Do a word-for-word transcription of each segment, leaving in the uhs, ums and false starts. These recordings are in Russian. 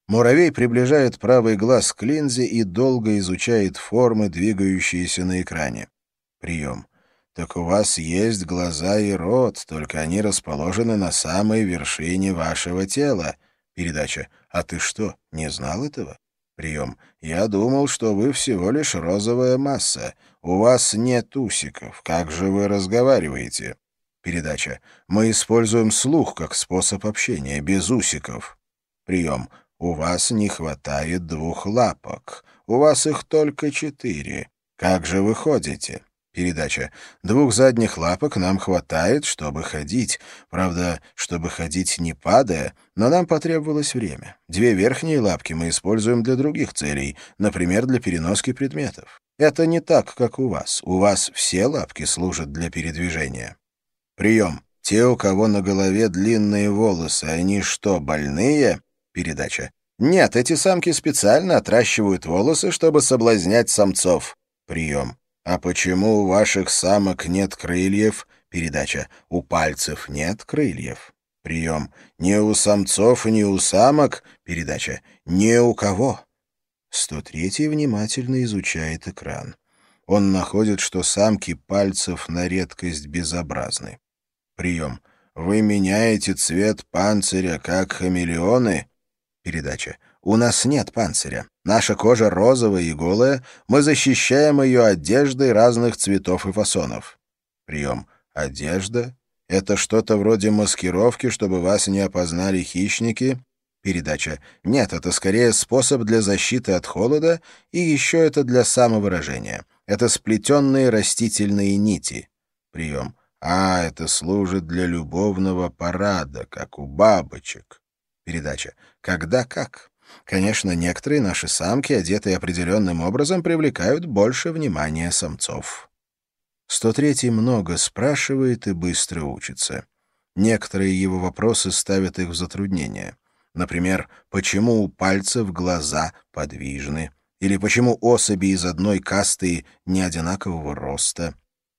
Муравей приближает правый глаз к линзе и долго изучает формы, двигающиеся на экране. Прием. Так у вас есть глаза и рот, только они расположены на самой вершине вашего тела. Передача. А ты что, не знал этого? Прием. Я думал, что вы всего лишь розовая масса. У вас нет усиков. Как же вы разговариваете? Передача. Мы используем слух как способ общения, без усиков. Прием. У вас не хватает двух лапок. У вас их только четыре. Как же вы ходите? Передача. Двух задних лапок нам хватает, чтобы ходить. Правда, чтобы ходить не падая, но нам потребовалось время. Две верхние лапки мы используем для других целей, например, для переноски предметов. Это не так, как у вас. У вас все лапки служат для передвижения. Прием. Те, у кого на голове длинные волосы, они что, больные? Передача. Нет, эти самки специально отращивают волосы, чтобы соблазнять самцов. Прием. А почему у ваших самок нет крыльев? Передача. У пальцев нет крыльев. Прием. Ни у самцов, ни у самок. Передача. Ни у кого. сто третий внимательно изучает экран. Он находит, что самки пальцев на редкость безобразны. Прием. Вы меняете цвет панциря, как хамелеоны? Передача. У нас нет панциря. Наша кожа розовая и голая. Мы защищаем ее одеждой разных цветов и фасонов. Прием. Одежда? Это что-то вроде маскировки, чтобы вас не опознали хищники? Передача. Нет, это скорее способ для защиты от холода, и еще это для самовыражения. Это сплетенные растительные нити. Прием. А, это служит для любовного парада, как у бабочек. Передача. Когда как? Конечно, некоторые наши самки, одетые определенным образом, привлекают больше внимания самцов. сто третий много спрашивает и быстро учится. Некоторые его вопросы ставят их в затруднение. Например, почему у пальцев глаза подвижны? Или почему особи из одной касты не одинакового роста?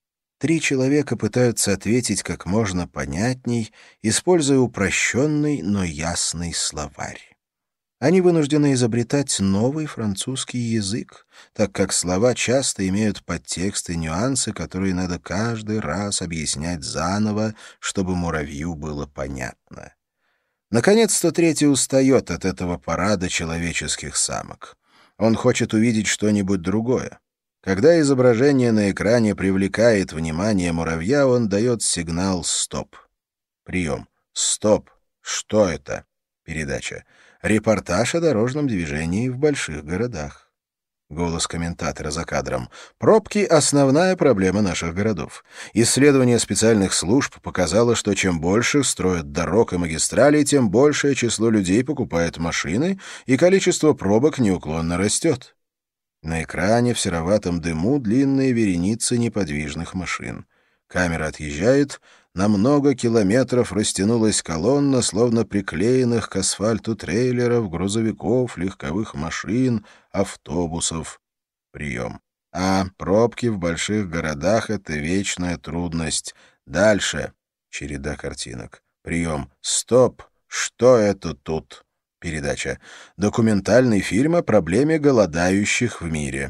Три человека пытаются ответить как можно понятней, используя упрощенный, но ясный словарь. Они вынуждены изобретать новый французский язык, так как слова часто имеют подтексты и нюансы, которые надо каждый раз объяснять заново, чтобы муравью было понятно. Наконец, сто третий устает от этого парада человеческих самок. Он хочет увидеть что-нибудь другое. Когда изображение на экране привлекает внимание муравья, он дает сигнал «стоп». Прием. «Стоп». Что это? Передача. Репортаж о дорожном движении в больших городах. Голос комментатора за кадром. Пробки — основная проблема наших городов. Исследование специальных служб показало, что чем больше строят дорог и магистралей, тем большее число людей покупает машины, и количество пробок неуклонно растет. На экране в сероватом дыму длинные вереницы неподвижных машин. Камера отъезжает. На много километров растянулась колонна, словно приклеенных к асфальту трейлеров, грузовиков, легковых машин, автобусов. Прием. А пробки в больших городах — это вечная трудность. Дальше. Череда картинок. Прием. Стоп. Что это тут? Передача. Документальный фильм о проблеме голодающих в мире.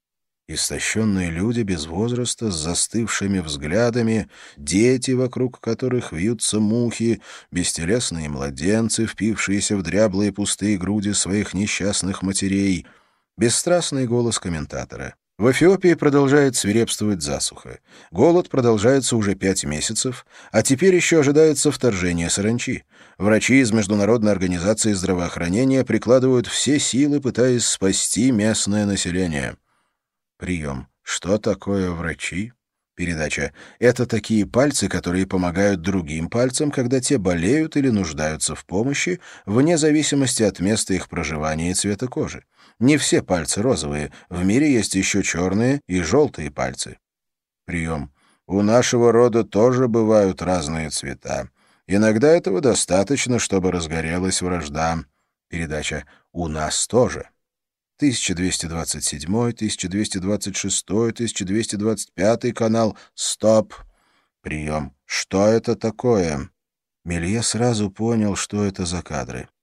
Истощенные люди без возраста, с застывшими взглядами, дети, вокруг которых вьются мухи, бестелесные младенцы, впившиеся в дряблые пустые груди своих несчастных матерей. Бесстрастный голос комментатора. В Эфиопии продолжает свирепствовать засуха. Голод продолжается уже пять месяцев, а теперь еще ожидается вторжение саранчи. Врачи из Международной организации здравоохранения прикладывают все силы, пытаясь спасти местное население. Прием. Что такое врачи? Передача. Это такие пальцы, которые помогают другим пальцам, когда те болеют или нуждаются в помощи, вне зависимости от места их проживания и цвета кожи. Не все пальцы розовые. В мире есть еще черные и желтые пальцы. Прием. У нашего рода тоже бывают разные цвета. Иногда этого достаточно, чтобы разгорелась вражда. Передача. У нас тоже. тысяча двести двадцать седьмой, тысяча двести двадцать шестой, тысяча двести двадцать пятый канал. Стоп. Прием. Что это такое? Мелье сразу понял, что это за кадры.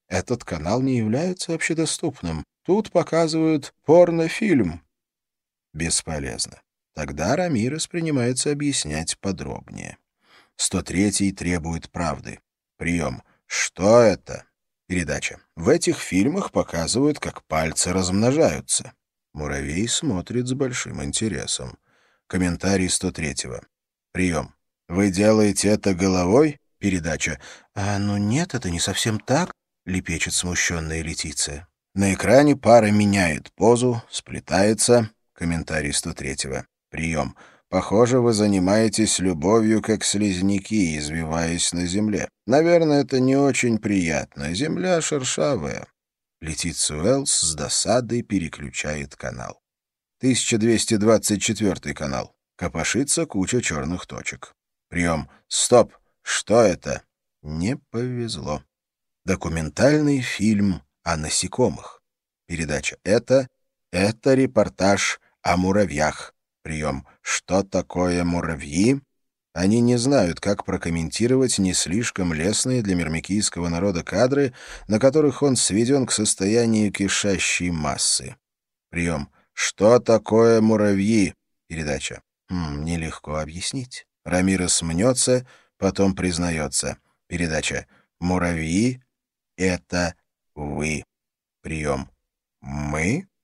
Этот канал не является общедоступным. Тут показывают порнофильм. Бесполезно. Тогда Рамирес принимается объяснять подробнее. сто третий требует правды. Прием. Что это? Передача. В этих фильмах показывают, как пальцы размножаются. Муравей смотрит с большим интересом. Комментарий сто третьего. Прием. Вы делаете это головой? Передача. А ну нет, это не совсем так, лепечет смущенная Летиция. На экране пара меняет позу, сплетается. Комментарий сто третьего. Прием. Похоже, вы занимаетесь любовью, как слизняки, извиваясь на земле. Наверное, это не очень приятно. Земля шершавая. Летиция Уэллс с досадой переключает канал. тысяча двести двадцать четвёртый канал. Копошится куча черных точек. Прием. Стоп. Что это? Не повезло. Документальный фильм о насекомых. Передача. Это... Это репортаж о муравьях. Прием. Что такое муравьи? Они не знают, как прокомментировать не слишком лестные для мирмикийского народа кадры, на которых он сведен к состоянию кишащей массы. Прием. Что такое муравьи? Передача. Хм, нелегко объяснить. Рамирес мнется, потом признается. Передача. Муравьи — это вы. Прием. Мы?